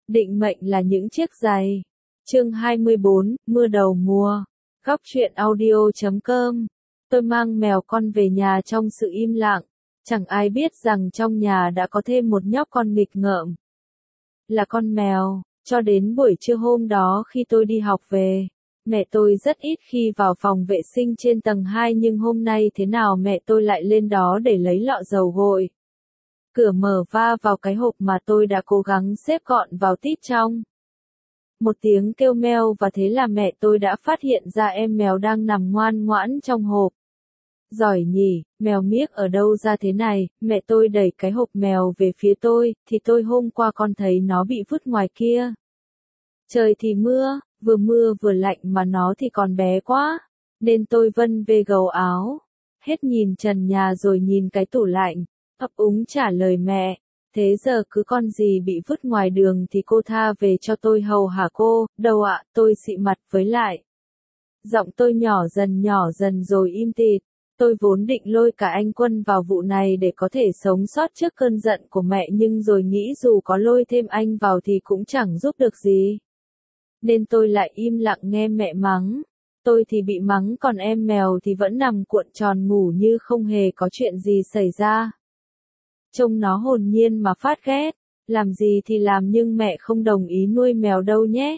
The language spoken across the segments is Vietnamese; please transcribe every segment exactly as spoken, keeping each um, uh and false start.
Định mệnh là những chiếc giày. Chương hai mươi bốn, mưa đầu mùa. Góc truyện audio chấm com. Tôi mang mèo con về nhà trong sự im lặng. Chẳng ai biết rằng trong nhà đã có thêm một nhóc con nghịch ngợm. Là con mèo. Cho đến buổi trưa hôm đó khi tôi đi học về, mẹ tôi rất ít khi vào phòng vệ sinh trên tầng hai, nhưng hôm nay thế nào mẹ tôi lại lên đó để lấy lọ dầu gội. Cửa mở va vào cái hộp mà tôi đã cố gắng xếp gọn vào tít trong. Một tiếng kêu meo và thế là mẹ tôi đã phát hiện ra em mèo đang nằm ngoan ngoãn trong hộp. Giỏi nhỉ, mèo miếc ở đâu ra thế này, mẹ tôi đẩy cái hộp mèo về phía tôi, thì tôi hôm qua con thấy nó bị vứt ngoài kia. Trời thì mưa, vừa mưa vừa lạnh mà nó thì còn bé quá, nên tôi vân về gầu áo, hết nhìn trần nhà rồi nhìn cái tủ lạnh, ấp úng trả lời mẹ, thế giờ cứ con gì bị vứt ngoài đường thì cô tha về cho tôi hầu hả cô, đâu ạ, tôi xị mặt với lại. Giọng tôi nhỏ dần nhỏ dần rồi im tịt. Tôi vốn định lôi cả anh Quân vào vụ này để có thể sống sót trước cơn giận của mẹ, nhưng rồi nghĩ dù có lôi thêm anh vào thì cũng chẳng giúp được gì. Nên tôi lại im lặng nghe mẹ mắng. Tôi thì bị mắng còn em mèo thì vẫn nằm cuộn tròn ngủ như không hề có chuyện gì xảy ra. Trông nó hồn nhiên mà phát ghét, làm gì thì làm nhưng mẹ không đồng ý nuôi mèo đâu nhé.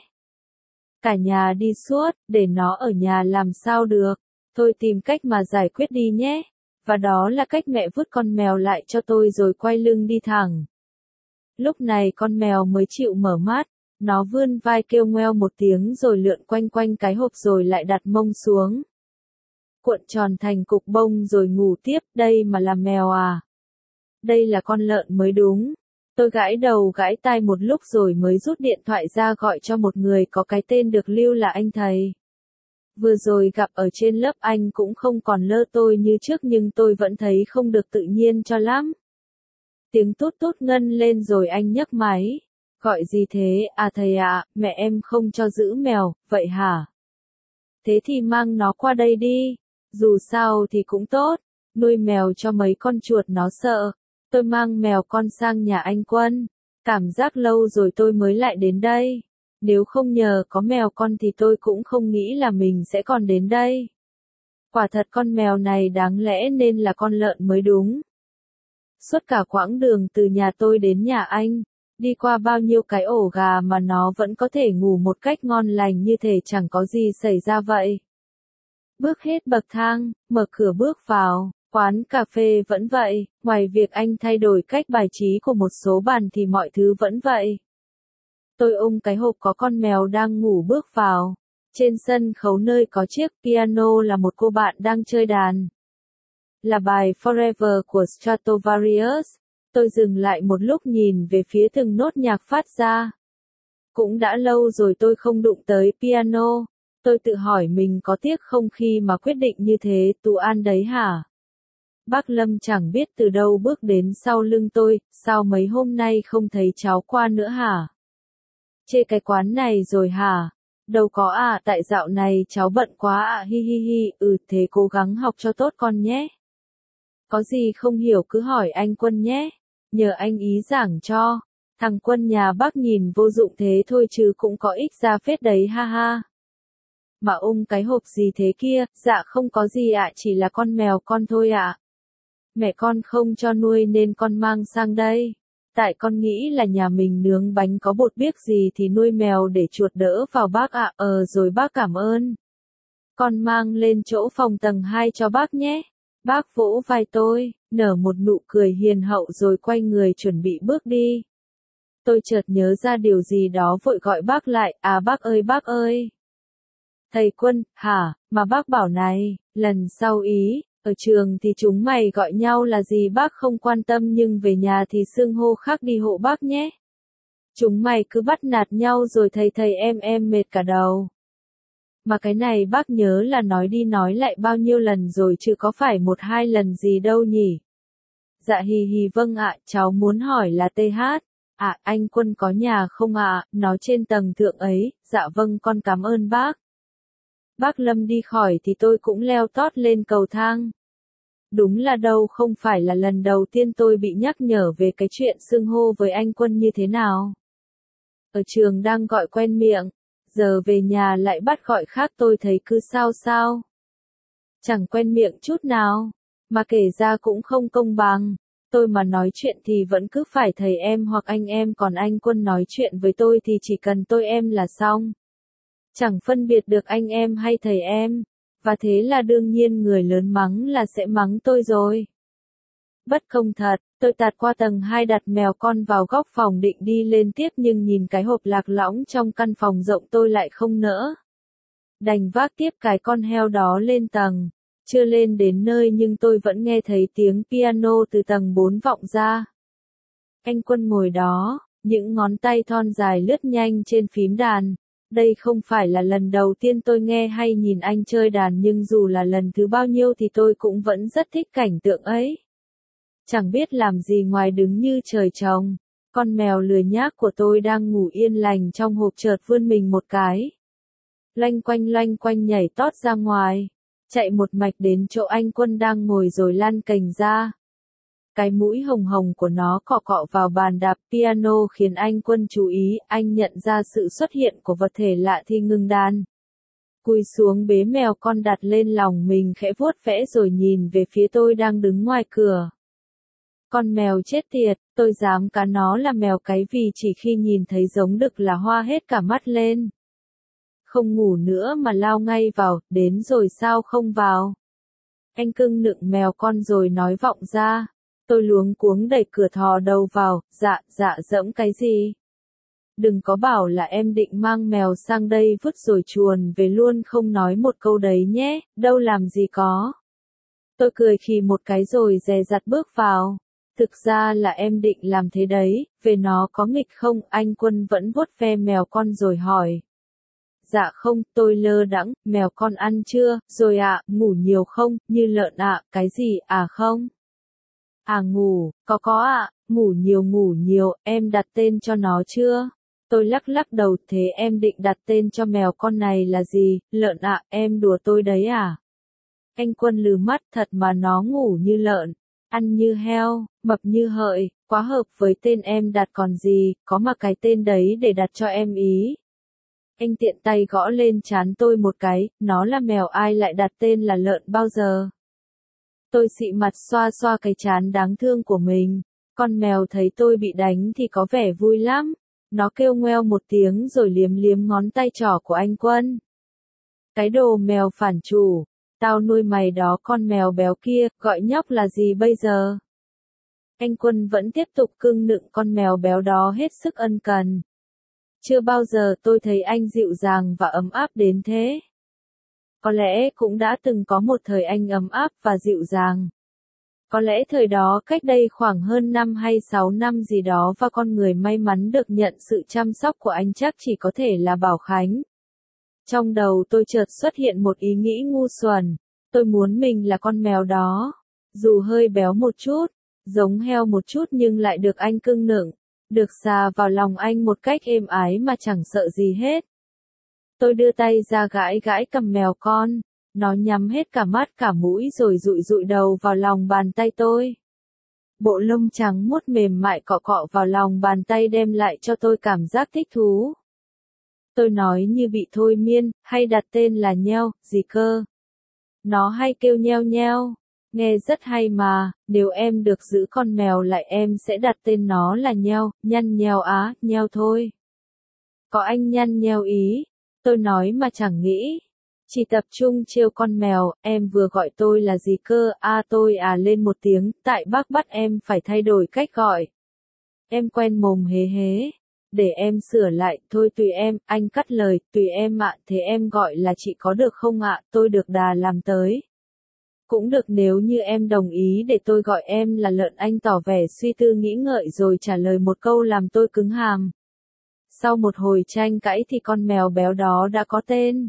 Cả nhà đi suốt, để nó ở nhà làm sao được. Thôi tìm cách mà giải quyết đi nhé. Và đó là cách mẹ vứt con mèo lại cho tôi rồi quay lưng đi thẳng. Lúc này con mèo mới chịu mở mắt, nó vươn vai kêu ngoeo một tiếng rồi lượn quanh quanh cái hộp rồi lại đặt mông xuống. Cuộn tròn thành cục bông rồi ngủ tiếp, đây mà là mèo à? Đây là con lợn mới đúng. Tôi gãi đầu gãi tai một lúc rồi mới rút điện thoại ra gọi cho một người có cái tên được lưu là anh thầy. Vừa rồi gặp ở trên lớp anh cũng không còn lơ tôi như trước nhưng tôi vẫn thấy không được tự nhiên cho lắm. Tiếng tút tút ngân lên rồi anh nhấc máy. Gọi gì thế, à thầy ạ, mẹ em không cho giữ mèo, vậy hả? Thế thì mang nó qua đây đi, dù sao thì cũng tốt, nuôi mèo cho mấy con chuột nó sợ. Tôi mang mèo con sang nhà anh Quân, cảm giác lâu rồi tôi mới lại đến đây. Nếu không nhờ có mèo con thì tôi cũng không nghĩ là mình sẽ còn đến đây. Quả thật con mèo này đáng lẽ nên là con lợn mới đúng. Suốt cả quãng đường từ nhà tôi đến nhà anh, đi qua bao nhiêu cái ổ gà mà nó vẫn có thể ngủ một cách ngon lành như thể chẳng có gì xảy ra vậy. Bước hết bậc thang, mở cửa bước vào, quán cà phê vẫn vậy, ngoài việc anh thay đổi cách bài trí của một số bàn thì mọi thứ vẫn vậy. Tôi ôm cái hộp có con mèo đang ngủ bước vào. Trên sân khấu nơi có chiếc piano là một cô bạn đang chơi đàn. Là bài Forever của Stratovarius. Tôi dừng lại một lúc nhìn về phía từng nốt nhạc phát ra. Cũng đã lâu rồi tôi không đụng tới piano. Tôi tự hỏi mình có tiếc không khi mà quyết định như thế, Tú An đấy hả? Bác Lâm chẳng biết từ đâu bước đến sau lưng tôi, sao mấy hôm nay không thấy cháu qua nữa hả? Chê cái quán này rồi hả? Đâu có à, tại dạo này cháu bận quá à, hi hi hi, ừ thế cố gắng học cho tốt con nhé. Có gì không hiểu cứ hỏi anh Quân nhé, nhờ anh ý giảng cho. Thằng Quân nhà bác nhìn vô dụng thế thôi chứ cũng có ích ra phết đấy ha ha. Mà ôm cái hộp gì thế kia, dạ không có gì ạ, chỉ là con mèo con thôi ạ. Mẹ con không cho nuôi nên con mang sang đây. Tại con nghĩ là nhà mình nướng bánh có bột biếc gì thì nuôi mèo để chuột đỡ vào bác ạ, ờ rồi bác cảm ơn. Con mang lên chỗ phòng tầng hai cho bác nhé. Bác vỗ vai tôi, nở một nụ cười hiền hậu rồi quay người chuẩn bị bước đi. Tôi chợt nhớ ra điều gì đó vội gọi bác lại, à bác ơi bác ơi. Thầy Quân, hả, mà bác bảo này, lần sau ý. Ở trường thì chúng mày gọi nhau là gì bác không quan tâm nhưng về nhà thì xưng hô khác đi hộ bác nhé. Chúng mày cứ bắt nạt nhau rồi thầy thầy em em mệt cả đầu. Mà cái này bác nhớ là nói đi nói lại bao nhiêu lần rồi chứ có phải một hai lần gì đâu nhỉ. Dạ hì hì vâng ạ, cháu muốn hỏi là tê hát. À anh Quân có nhà không ạ, nó trên tầng thượng ấy, dạ vâng con cảm ơn bác. Bác Lâm đi khỏi thì tôi cũng leo tót lên cầu thang. Đúng là đâu không phải là lần đầu tiên tôi bị nhắc nhở về cái chuyện xưng hô với anh Quân như thế nào. Ở trường đang gọi quen miệng, giờ về nhà lại bắt gọi khác tôi thấy cứ sao sao. Chẳng quen miệng chút nào, mà kể ra cũng không công bằng. Tôi mà nói chuyện thì vẫn cứ phải thầy em hoặc anh em, còn anh Quân nói chuyện với tôi thì chỉ cần tôi em là xong. Chẳng phân biệt được anh em hay thầy em, và thế là đương nhiên người lớn mắng là sẽ mắng tôi rồi. Bất công thật, tôi tạt qua tầng hai đặt mèo con vào góc phòng định đi lên tiếp nhưng nhìn cái hộp lạc lõng trong căn phòng rộng tôi lại không nỡ. Đành vác tiếp cái con heo đó lên tầng. Chưa lên đến nơi nhưng tôi vẫn nghe thấy tiếng piano từ tầng bốn vọng ra. Anh Quân ngồi đó, những ngón tay thon dài lướt nhanh trên phím đàn. Đây không phải là lần đầu tiên tôi nghe hay nhìn anh chơi đàn nhưng dù là lần thứ bao nhiêu thì tôi cũng vẫn rất thích cảnh tượng ấy. Chẳng biết làm gì ngoài đứng như trời trồng. Con mèo lười nhác của tôi đang ngủ yên lành trong hộp chợt vươn mình một cái. Loanh quanh loanh quanh nhảy tót ra ngoài. Chạy một mạch đến chỗ anh Quân đang ngồi rồi lăn cành ra. Cái mũi hồng hồng của nó cọ cọ vào bàn đạp piano khiến anh Quân chú ý, anh nhận ra sự xuất hiện của vật thể lạ thì ngừng đàn. Cúi xuống bế mèo con đặt lên lòng mình khẽ vuốt vẽ rồi nhìn về phía tôi đang đứng ngoài cửa. Con mèo chết tiệt, tôi dám cá nó là mèo cái vì chỉ khi nhìn thấy giống đực là hoa hết cả mắt lên. Không ngủ nữa mà lao ngay vào, đến rồi sao không vào. Anh cưng nựng mèo con rồi nói vọng ra. Tôi luống cuống đẩy cửa thò đầu vào, dạ, dạ dẫm cái gì. Đừng có bảo là em định mang mèo sang đây vứt rồi chuồn về luôn không nói một câu đấy nhé, đâu làm gì có. Tôi cười khì một cái rồi dè dặt bước vào. Thực ra là em định làm thế đấy, về nó có nghịch không, anh Quân vẫn vuốt ve mèo con rồi hỏi. Dạ không, tôi lơ đãng, mèo con ăn chưa, rồi ạ, à, ngủ nhiều không, như lợn ạ, à, cái gì, à không? À ngủ, có có ạ, à, ngủ nhiều ngủ nhiều, em đặt tên cho nó chưa? Tôi lắc lắc đầu, thế em định đặt tên cho mèo con này là gì, lợn ạ, à, em đùa tôi đấy à? Anh Quân lừ mắt, thật mà nó ngủ như lợn, ăn như heo, mập như hợi, quá hợp với tên em đặt còn gì, có mà cái tên đấy để đặt cho em ý. Anh tiện tay gõ lên trán tôi một cái, nó là mèo ai lại đặt tên là lợn bao giờ. Tôi xị mặt xoa xoa cái trán đáng thương của mình. Con mèo thấy tôi bị đánh thì có vẻ vui lắm. Nó kêu ngoeo một tiếng rồi liếm liếm ngón tay trỏ của anh Quân. Cái đồ mèo phản chủ, tao nuôi mày đó con mèo béo kia, gọi nhóc là gì bây giờ? Anh Quân vẫn tiếp tục cưng nựng con mèo béo đó hết sức ân cần. Chưa bao giờ tôi thấy anh dịu dàng và ấm áp đến thế. Có lẽ cũng đã từng có một thời anh ấm áp và dịu dàng. Có lẽ thời đó cách đây khoảng hơn năm hay sáu năm gì đó và con người may mắn được nhận sự chăm sóc của anh chắc chỉ có thể là Bảo Khánh. Trong đầu tôi chợt xuất hiện một ý nghĩ ngu xuẩn. Tôi muốn mình là con mèo đó. Dù hơi béo một chút, giống heo một chút nhưng lại được anh cưng nựng. Được xà vào lòng anh một cách êm ái mà chẳng sợ gì hết. Tôi đưa tay ra gãi gãi cầm mèo con. Nó nhắm hết cả mắt cả mũi rồi dụi dụi đầu vào lòng bàn tay tôi. Bộ lông trắng muốt mềm mại cọ cọ vào lòng bàn tay đem lại cho tôi cảm giác thích thú. Tôi nói như bị thôi miên, hay đặt tên là nheo, gì cơ? Nó hay kêu nheo nheo. Nghe rất hay mà, nếu em được giữ con mèo lại em sẽ đặt tên nó là nheo, nhăn nheo á, nheo thôi. Có anh nhăn nheo ý. Tôi nói mà chẳng nghĩ. Chỉ tập trung trêu con mèo, em vừa gọi tôi là gì cơ, à tôi à lên một tiếng, tại bác bắt em phải thay đổi cách gọi. Em quen mồm hế hế. Để em sửa lại, thôi tùy em, anh cắt lời, tùy em ạ, thế em gọi là chị có được không ạ, tôi được đà làm tới. Cũng được nếu như em đồng ý để tôi gọi em là lợn, anh tỏ vẻ suy tư nghĩ ngợi rồi trả lời một câu làm tôi cứng hàm. Sau một hồi tranh cãi thì con mèo béo đó đã có tên.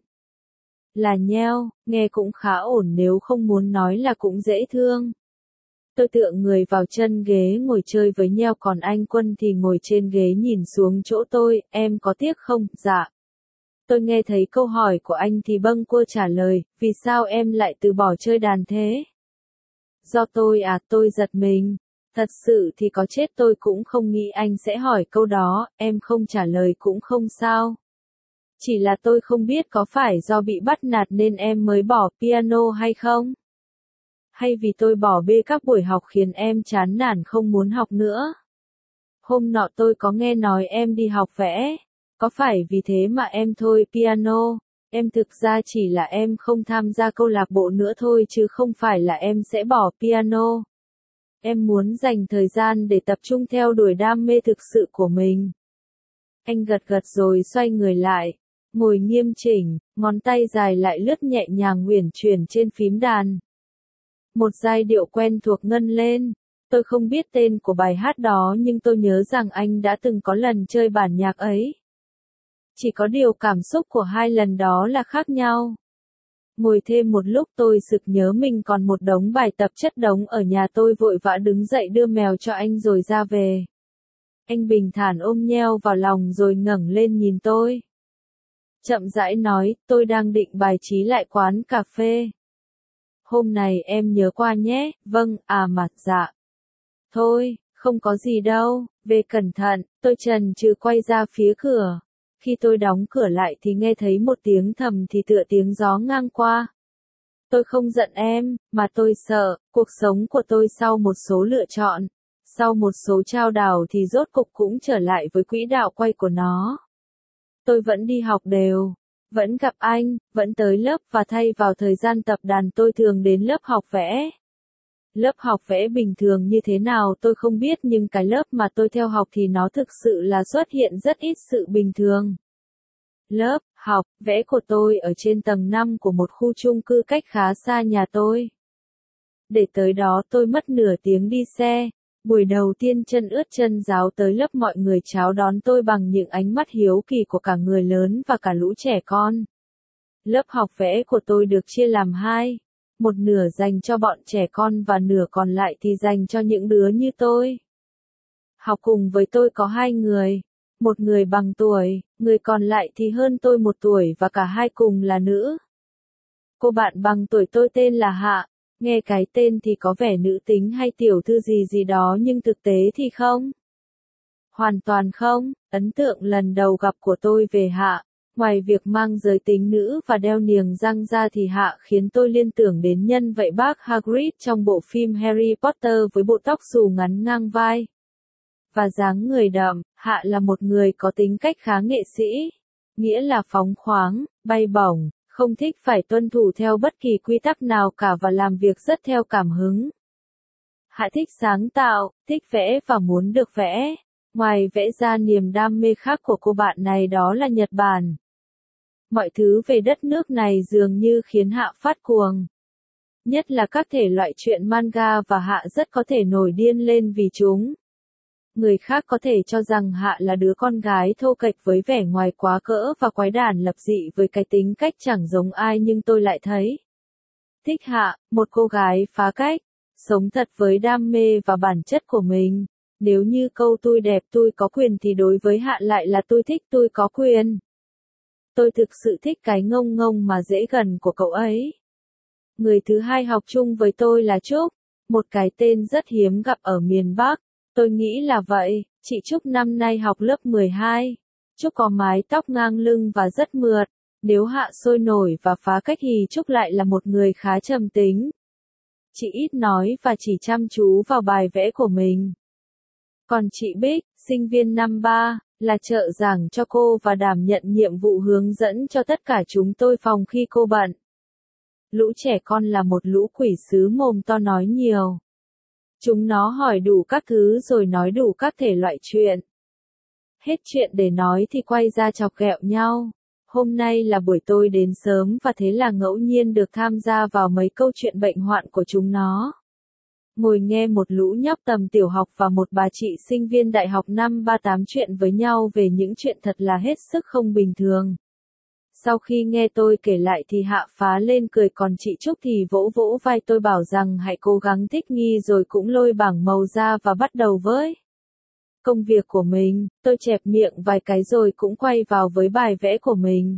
Là nheo, nghe cũng khá ổn nếu không muốn nói là cũng dễ thương. Tôi tựa người vào chân ghế ngồi chơi với nheo còn anh Quân thì ngồi trên ghế nhìn xuống chỗ tôi, em có tiếc không? Dạ. Tôi nghe thấy câu hỏi của anh thì bâng quơ trả lời, vì sao em lại từ bỏ chơi đàn thế? Do tôi à, tôi giật mình. Thật sự thì có chết tôi cũng không nghĩ anh sẽ hỏi câu đó, em không trả lời cũng không sao. Chỉ là tôi không biết có phải do bị bắt nạt nên em mới bỏ piano hay không? Hay vì tôi bỏ bê các buổi học khiến em chán nản không muốn học nữa? Hôm nọ tôi có nghe nói em đi học vẽ, có phải vì thế mà em thôi piano? Em thực ra chỉ là em không tham gia câu lạc bộ nữa thôi chứ không phải là em sẽ bỏ piano. Em muốn dành thời gian để tập trung theo đuổi đam mê thực sự của mình. Anh gật gật rồi xoay người lại, ngồi nghiêm chỉnh, ngón tay dài lại lướt nhẹ nhàng uyển chuyển trên phím đàn. Một giai điệu quen thuộc ngân lên. Tôi không biết tên của bài hát đó nhưng tôi nhớ rằng anh đã từng có lần chơi bản nhạc ấy. Chỉ có điều cảm xúc của hai lần đó là khác nhau. Ngồi thêm một lúc tôi sực nhớ mình còn một đống bài tập chất đống ở nhà, tôi vội vã đứng dậy đưa mèo cho anh rồi ra về. Anh bình thản ôm nheo vào lòng rồi ngẩng lên nhìn tôi. Chậm rãi nói, tôi đang định bài trí lại quán cà phê. Hôm này em nhớ qua nhé, vâng, à mà, dạ. Thôi, không có gì đâu, về cẩn thận, tôi chần chừ quay ra phía cửa. Khi tôi đóng cửa lại thì nghe thấy một tiếng thầm thì tựa tiếng gió ngang qua. Tôi không giận em, mà tôi sợ, cuộc sống của tôi sau một số lựa chọn, sau một số trao đảo thì rốt cục cũng trở lại với quỹ đạo quay của nó. Tôi vẫn đi học đều, vẫn gặp anh, vẫn tới lớp và thay vào thời gian tập đàn tôi thường đến lớp học vẽ. Lớp học vẽ bình thường như thế nào tôi không biết nhưng cái lớp mà tôi theo học thì nó thực sự là xuất hiện rất ít sự bình thường. Lớp học vẽ của tôi ở trên tầng năm của một khu chung cư cách khá xa nhà tôi. Để tới đó tôi mất nửa tiếng đi xe. Buổi đầu tiên chân ướt chân ráo tới lớp, mọi người chào đón tôi bằng những ánh mắt hiếu kỳ của cả người lớn và cả lũ trẻ con. Lớp học vẽ của tôi được chia làm hai. Một nửa dành cho bọn trẻ con và nửa còn lại thì dành cho những đứa như tôi. Học cùng với tôi có hai người. Một người bằng tuổi, người còn lại thì hơn tôi một tuổi và cả hai cùng là nữ. Cô bạn bằng tuổi tôi tên là Hạ. Nghe cái tên thì có vẻ nữ tính hay tiểu thư gì gì đó nhưng thực tế thì không. Hoàn toàn không. Ấn tượng lần đầu gặp của tôi về Hạ, ngoài việc mang giới tính nữ và đeo niềng răng ra thì Hạ khiến tôi liên tưởng đến nhân vật bác Hagrid trong bộ phim Harry Potter với bộ tóc xù ngắn ngang vai. Và dáng người đậm, Hạ là một người có tính cách khá nghệ sĩ, nghĩa là phóng khoáng, bay bổng, không thích phải tuân thủ theo bất kỳ quy tắc nào cả và làm việc rất theo cảm hứng. Hạ thích sáng tạo, thích vẽ và muốn được vẽ. Ngoài vẽ ra, niềm đam mê khác của cô bạn này đó là Nhật Bản. Mọi thứ về đất nước này dường như khiến Hạ phát cuồng. Nhất là các thể loại truyện manga và Hạ rất có thể nổi điên lên vì chúng. Người khác có thể cho rằng Hạ là đứa con gái thô kệch với vẻ ngoài quá cỡ và quái đản lập dị với cái tính cách chẳng giống ai, nhưng tôi lại thấy thích Hạ, một cô gái phá cách, sống thật với đam mê và bản chất của mình. Nếu như câu tôi đẹp tôi có quyền thì đối với Hạ lại là tôi thích tôi có quyền. Tôi thực sự thích cái ngông ngông mà dễ gần của cậu ấy. Người thứ hai học chung với tôi là Trúc, một cái tên rất hiếm gặp ở miền Bắc. Tôi nghĩ là vậy, chị Trúc năm nay học lớp mười hai. Trúc có mái tóc ngang lưng và rất mượt. Nếu Hạ sôi nổi và phá cách thì Trúc lại là một người khá trầm tính. Chị ít nói và chỉ chăm chú vào bài vẽ của mình. Còn chị Bích, sinh viên năm ba, là trợ giảng cho cô và đảm nhận nhiệm vụ hướng dẫn cho tất cả chúng tôi phòng khi cô bận. Lũ trẻ con là một lũ quỷ sứ mồm to nói nhiều. Chúng nó hỏi đủ các thứ rồi nói đủ các thể loại chuyện. Hết chuyện để nói thì quay ra chọc ghẹo nhau. Hôm nay là buổi tôi đến sớm và thế là ngẫu nhiên được tham gia vào mấy câu chuyện bệnh hoạn của chúng nó. Ngồi nghe một lũ nhóc tầm tiểu học và một bà chị sinh viên đại học năm ba tám chuyện với nhau về những chuyện thật là hết sức không bình thường. Sau khi nghe tôi kể lại thì Hạ phá lên cười, còn chị Trúc thì vỗ vỗ vai tôi bảo rằng hãy cố gắng thích nghi, rồi cũng lôi bảng màu ra và bắt đầu với công việc của mình. Tôi chẹp miệng vài cái rồi cũng quay vào với bài vẽ của mình.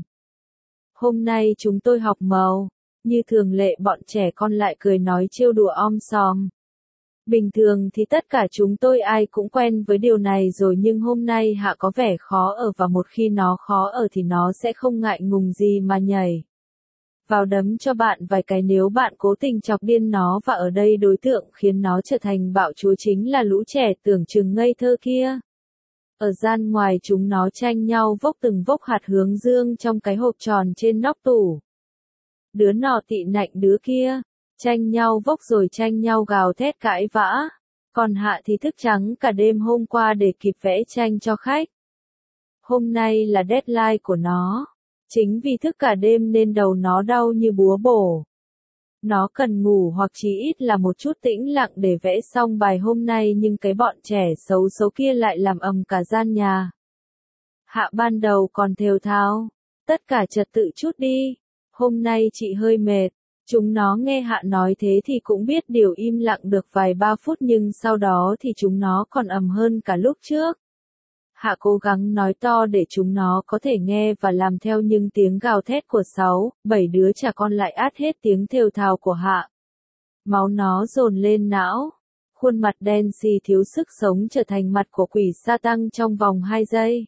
Hôm nay chúng tôi học màu. Như thường lệ bọn trẻ con lại cười nói trêu đùa om sòm. Bình thường thì tất cả chúng tôi ai cũng quen với điều này rồi, nhưng hôm nay Hạ có vẻ khó ở, và một khi nó khó ở thì nó sẽ không ngại ngùng gì mà nhảy vào đấm cho bạn vài cái nếu bạn cố tình chọc điên nó, và ở đây đối tượng khiến nó trở thành bạo chúa chính là lũ trẻ tưởng chừng ngây thơ kia. Ở gian ngoài chúng nó tranh nhau vốc từng vốc hạt hướng dương trong cái hộp tròn trên nóc tủ. Đứa nọ tị nạnh đứa kia, tranh nhau vốc rồi tranh nhau gào thét cãi vã. Còn Hạ thì thức trắng cả đêm hôm qua để kịp vẽ tranh cho khách. Hôm nay là deadline của nó. Chính vì thức cả đêm nên đầu nó đau như búa bổ. Nó cần ngủ hoặc chí ít là một chút tĩnh lặng để vẽ xong bài hôm nay, nhưng cái bọn trẻ xấu xấu kia lại làm ầm cả gian nhà. Hạ ban đầu còn thều thào, tất cả trật tự chút đi, hôm nay chị hơi mệt. Chúng nó nghe Hạ nói thế thì cũng biết điều, im lặng được vài ba phút, nhưng sau đó thì chúng nó còn ầm hơn cả lúc trước. Hạ cố gắng nói to để chúng nó có thể nghe và làm theo, nhưng tiếng gào thét của sáu, bảy đứa trẻ con lại át hết tiếng thều thào của Hạ. Máu nó dồn lên não, khuôn mặt đen xì thiếu sức sống trở thành mặt của quỷ sa tăng trong vòng hai giây.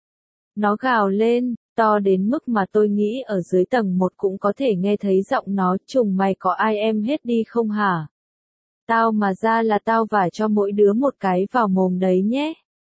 Nó gào lên, to đến mức mà tôi nghĩ ở dưới tầng một cũng có thể nghe thấy giọng nó, trùng mày có ai em hết đi không hả? Tao mà ra là tao vả cho mỗi đứa một cái vào mồm đấy nhé.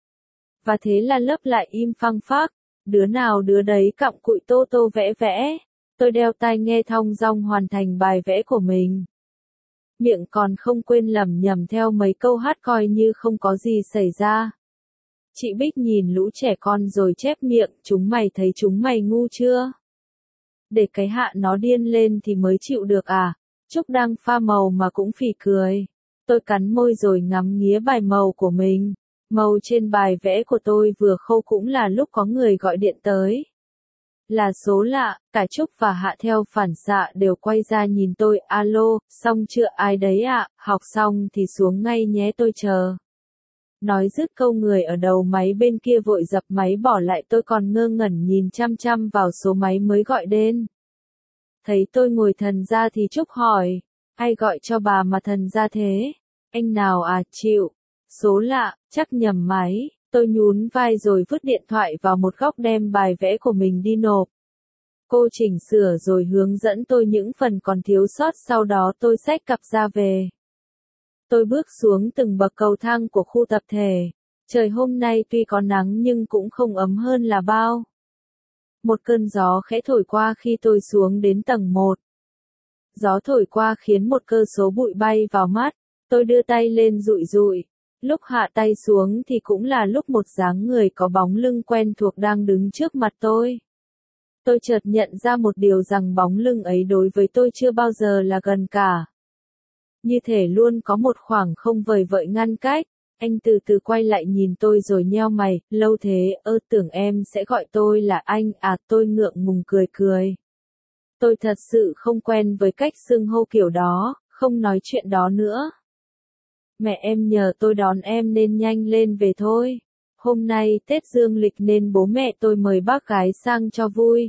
Và thế là lớp lại im phăng phắc, đứa nào đứa đấy cặm cụi tô tô vẽ vẽ. Tôi đeo tai nghe thong dong hoàn thành bài vẽ của mình. Miệng còn không quên lẩm nhẩm theo mấy câu hát coi như không có gì xảy ra. Chị Bích nhìn lũ trẻ con rồi chép miệng, chúng mày thấy chúng mày ngu chưa? Để cái Hạ nó điên lên thì mới chịu được à? Trúc đang pha màu mà cũng phì cười. Tôi cắn môi rồi ngắm nghía bài màu của mình. Màu trên bài vẽ của tôi vừa khâu cũng là lúc có người gọi điện tới. Là số lạ, cả Trúc và Hạ theo phản xạ đều quay ra nhìn tôi. Alo, xong chưa, ai đấy ạ? Học xong thì xuống ngay nhé, tôi chờ. Nói dứt câu, người ở đầu máy bên kia vội dập máy bỏ lại, tôi còn ngơ ngẩn nhìn chăm chăm vào số máy mới gọi đến. Thấy tôi ngồi thần ra thì Trúc hỏi, ai gọi cho bà mà thần ra thế? Anh nào à, chịu. Số lạ, chắc nhầm máy. Tôi nhún vai rồi vứt điện thoại vào một góc đem bài vẽ của mình đi nộp. Cô chỉnh sửa rồi hướng dẫn tôi những phần còn thiếu sót, sau đó tôi xách cặp ra về. Tôi bước xuống từng bậc cầu thang của khu tập thể. Trời hôm nay tuy có nắng nhưng cũng không ấm hơn là bao. Một cơn gió khẽ thổi qua khi tôi xuống đến tầng một. Gió thổi qua khiến một cơ số bụi bay vào mắt. Tôi đưa tay lên dụi dụi. Lúc hạ tay xuống thì cũng là lúc một dáng người có bóng lưng quen thuộc đang đứng trước mặt tôi. Tôi chợt nhận ra một điều, rằng bóng lưng ấy đối với tôi chưa bao giờ là gần cả. Như thể luôn có một khoảng không vời vợi ngăn cách. Anh từ từ quay lại nhìn tôi rồi nheo mày, lâu thế, ơ tưởng em sẽ gọi tôi là anh à, tôi ngượng ngùng cười cười. Tôi thật sự không quen với cách xưng hô kiểu đó, không nói chuyện đó nữa. Mẹ em nhờ tôi đón em nên nhanh lên về thôi. Hôm nay Tết dương lịch nên bố mẹ tôi mời bác gái sang cho vui.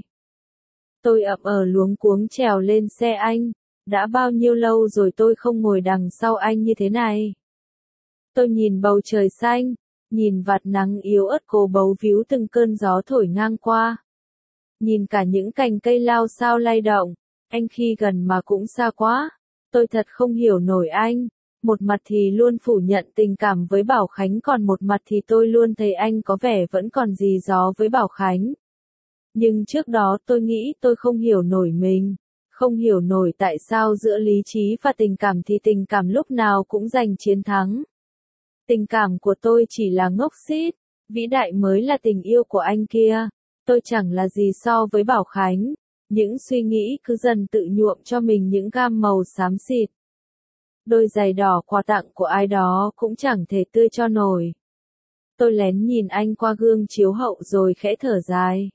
Tôi ậm ờ luống cuống trèo lên xe anh. Đã bao nhiêu lâu rồi tôi không ngồi đằng sau anh như thế này. Tôi nhìn bầu trời xanh, nhìn vạt nắng yếu ớt cố bấu víu từng cơn gió thổi ngang qua. Nhìn cả những cành cây lao xao lay động, anh khi gần mà cũng xa quá. Tôi thật không hiểu nổi anh. Một mặt thì luôn phủ nhận tình cảm với Bảo Khánh, còn một mặt thì tôi luôn thấy anh có vẻ vẫn còn dì gió với Bảo Khánh. Nhưng trước đó tôi nghĩ tôi không hiểu nổi mình. Không hiểu nổi tại sao giữa lý trí và tình cảm thì tình cảm lúc nào cũng giành chiến thắng. Tình cảm của tôi chỉ là ngốc xít, vĩ đại mới là tình yêu của anh kia. Tôi chẳng là gì so với Bảo Khánh. Những suy nghĩ cứ dần tự nhuộm cho mình những gam màu xám xịt. Đôi giày đỏ quà tặng của ai đó cũng chẳng thể tươi cho nổi. Tôi lén nhìn anh qua gương chiếu hậu rồi khẽ thở dài.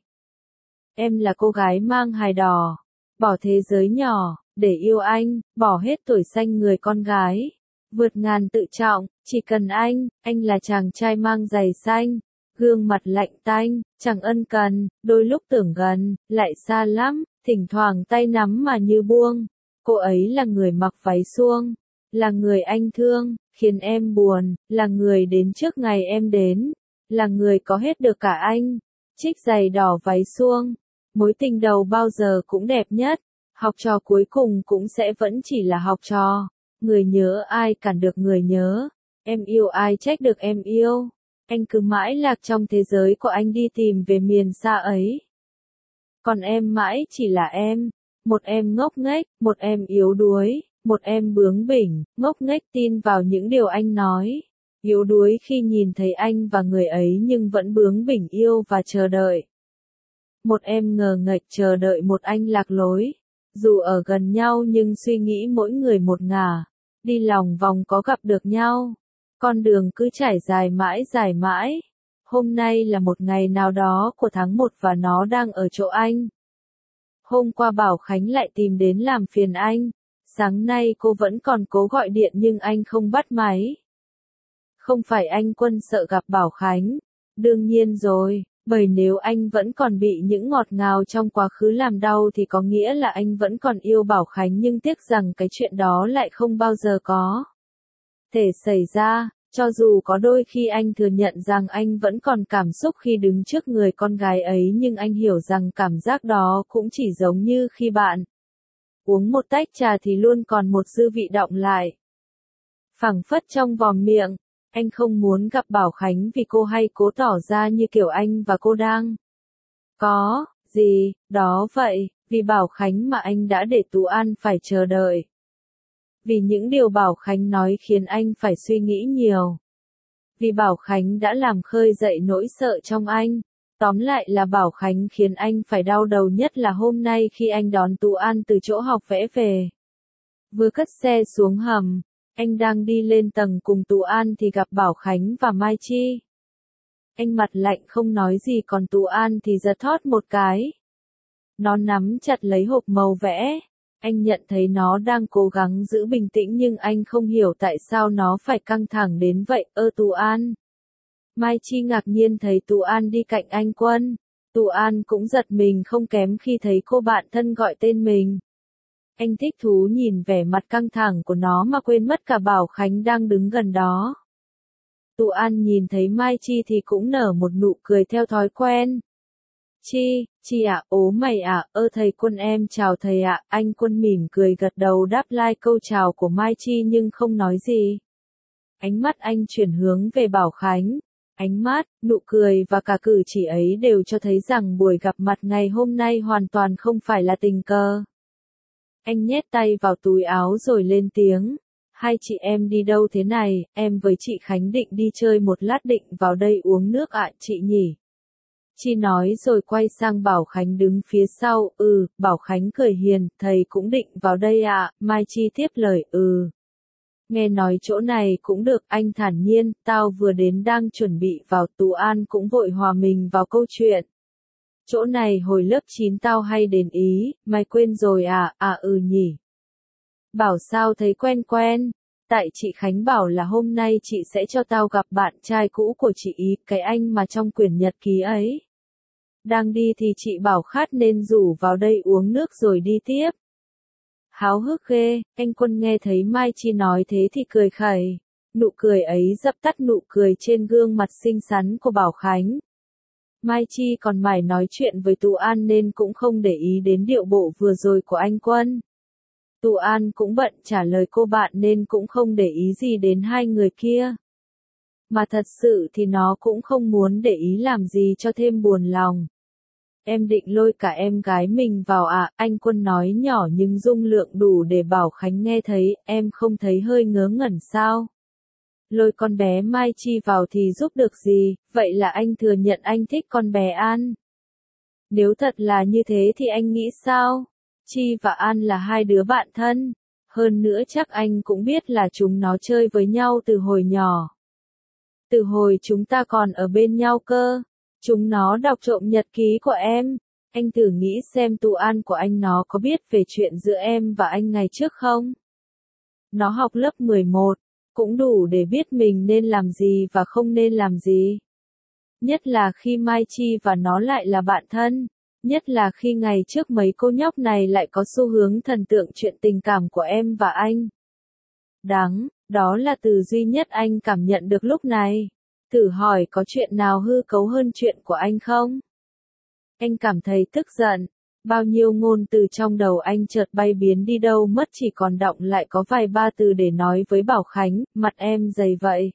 Em là cô gái mang hài đỏ, bỏ thế giới nhỏ, để yêu anh, bỏ hết tuổi xanh người con gái. Vượt ngàn tự trọng, chỉ cần anh, anh là chàng trai mang giày xanh. Gương mặt lạnh tanh, chẳng ân cần, đôi lúc tưởng gần, lại xa lắm, thỉnh thoảng tay nắm mà như buông. Cô ấy là người mặc váy suông, là người anh thương, khiến em buồn, là người đến trước ngày em đến, là người có hết được cả anh. Trích giày đỏ váy suông, mối tình đầu bao giờ cũng đẹp nhất, học trò cuối cùng cũng sẽ vẫn chỉ là học trò. Người nhớ ai cản được người nhớ, em yêu ai trách được em yêu. Anh cứ mãi lạc trong thế giới của anh đi tìm về miền xa ấy. Còn em mãi chỉ là em, một em ngốc nghếch, một em yếu đuối, một em bướng bỉnh, ngốc nghếch tin vào những điều anh nói. Yếu đuối khi nhìn thấy anh và người ấy nhưng vẫn bướng bỉnh yêu và chờ đợi. Một em ngờ nghệch chờ đợi một anh lạc lối. Dù ở gần nhau nhưng suy nghĩ mỗi người một ngả. Đi lòng vòng có gặp được nhau. Con đường cứ trải dài mãi dài mãi. Hôm nay là một ngày nào đó của tháng một và nó đang ở chỗ anh. Hôm qua Bảo Khánh lại tìm đến làm phiền anh. Sáng nay cô vẫn còn cố gọi điện nhưng anh không bắt máy. Không phải anh Quân sợ gặp Bảo Khánh. Đương nhiên rồi, bởi nếu anh vẫn còn bị những ngọt ngào trong quá khứ làm đau thì có nghĩa là anh vẫn còn yêu Bảo Khánh, nhưng tiếc rằng cái chuyện đó lại không bao giờ có thể xảy ra. Cho dù có đôi khi anh thừa nhận rằng anh vẫn còn cảm xúc khi đứng trước người con gái ấy, nhưng anh hiểu rằng cảm giác đó cũng chỉ giống như khi bạn uống một tách trà thì luôn còn một dư vị đọng lại, phảng phất trong vòm miệng. Anh không muốn gặp Bảo Khánh vì cô hay cố tỏ ra như kiểu anh và cô đang có gì đó vậy, vì Bảo Khánh mà anh đã để Tú An phải chờ đợi. Vì những điều Bảo Khánh nói khiến anh phải suy nghĩ nhiều. Vì Bảo Khánh đã làm khơi dậy nỗi sợ trong anh. Tóm lại là Bảo Khánh khiến anh phải đau đầu, nhất là hôm nay khi anh đón Tú An từ chỗ học vẽ về. Vừa cất xe xuống hầm, anh đang đi lên tầng cùng Tú An thì gặp Bảo Khánh và Mai Chi. Anh mặt lạnh không nói gì, còn Tú An thì giật thót một cái. Nó nắm chặt lấy hộp màu vẽ. Anh nhận thấy nó đang cố gắng giữ bình tĩnh nhưng anh không hiểu tại sao nó phải căng thẳng đến vậy. Ơ Tú An. Mai Chi ngạc nhiên thấy Tú An đi cạnh anh Quân. Tú An cũng giật mình không kém khi thấy cô bạn thân gọi tên mình. Anh thích thú nhìn vẻ mặt căng thẳng của nó mà quên mất cả Bảo Khánh đang đứng gần đó. Tú An nhìn thấy Mai Chi thì cũng nở một nụ cười theo thói quen. Chi, Chi ạ, à, ố mày ạ, à, ơ thầy Quân em chào thầy ạ. Anh Quân mỉm cười gật đầu đáp lại câu chào của Mai Chi nhưng không nói gì. Ánh mắt anh chuyển hướng về Bảo Khánh. Ánh mắt, nụ cười và cả cử chỉ ấy đều cho thấy rằng buổi gặp mặt ngày hôm nay hoàn toàn không phải là tình cờ. Anh nhét tay vào túi áo rồi lên tiếng. Hai chị em đi đâu thế này? Em với chị Khánh định đi chơi một lát, định vào đây uống nước ạ chị nhỉ? Chi nói rồi quay sang Bảo Khánh đứng phía sau. Ừ, Bảo Khánh cười hiền, thầy cũng định vào đây ạ. Mai Chi tiếp lời. Ừ. Nghe nói chỗ này cũng được, anh thản nhiên, tao vừa đến đang chuẩn bị vào. Tú An cũng vội hòa mình vào câu chuyện. Chỗ này hồi lớp chín tao hay đến ý, mày quên rồi à? À ừ nhỉ. Bảo sao thấy quen quen. Tại chị Khánh bảo là hôm nay chị sẽ cho tao gặp bạn trai cũ của chị ý, cái anh mà trong quyển nhật ký ấy. Đang đi thì chị bảo khát nên rủ vào đây uống nước rồi đi tiếp. Háo hức ghê. Anh Quân nghe thấy Mai Chi nói thế thì cười khẩy. Nụ cười ấy dập tắt nụ cười trên gương mặt xinh xắn của Bảo Khánh. Mai Chi còn mải nói chuyện với Tú An nên cũng không để ý đến điệu bộ vừa rồi của anh Quân. Tú An cũng bận trả lời cô bạn nên cũng không để ý gì đến hai người kia. Mà thật sự thì nó cũng không muốn để ý làm gì cho thêm buồn lòng. Em định lôi cả em gái mình vào à? Anh Quân nói nhỏ nhưng dung lượng đủ để Bảo Khánh nghe thấy. Em không thấy hơi ngớ ngẩn sao? Lôi con bé Mai Chi vào thì giúp được gì? Vậy là anh thừa nhận anh thích con bé An. Nếu thật là như thế thì anh nghĩ sao? Chi và An là hai đứa bạn thân. Hơn nữa chắc anh cũng biết là chúng nó chơi với nhau từ hồi nhỏ. Từ hồi chúng ta còn ở bên nhau cơ. Chúng nó đọc trộm nhật ký của em. Anh thử nghĩ xem Tú An của anh nó có biết về chuyện giữa em và anh ngày trước không? Nó học lớp mười một, cũng đủ để biết mình nên làm gì và không nên làm gì. Nhất là khi Mai Chi và nó lại là bạn thân. Nhất là khi ngày trước mấy cô nhóc này lại có xu hướng thần tượng chuyện tình cảm của em và anh. Đáng, đó là từ duy nhất anh cảm nhận được lúc này. Thử hỏi có chuyện nào hư cấu hơn chuyện của anh không? Anh cảm thấy tức giận. Bao nhiêu ngôn từ trong đầu anh chợt bay biến đi đâu mất, chỉ còn đọng lại có vài ba từ để nói với Bảo Khánh, mặt em dày vậy.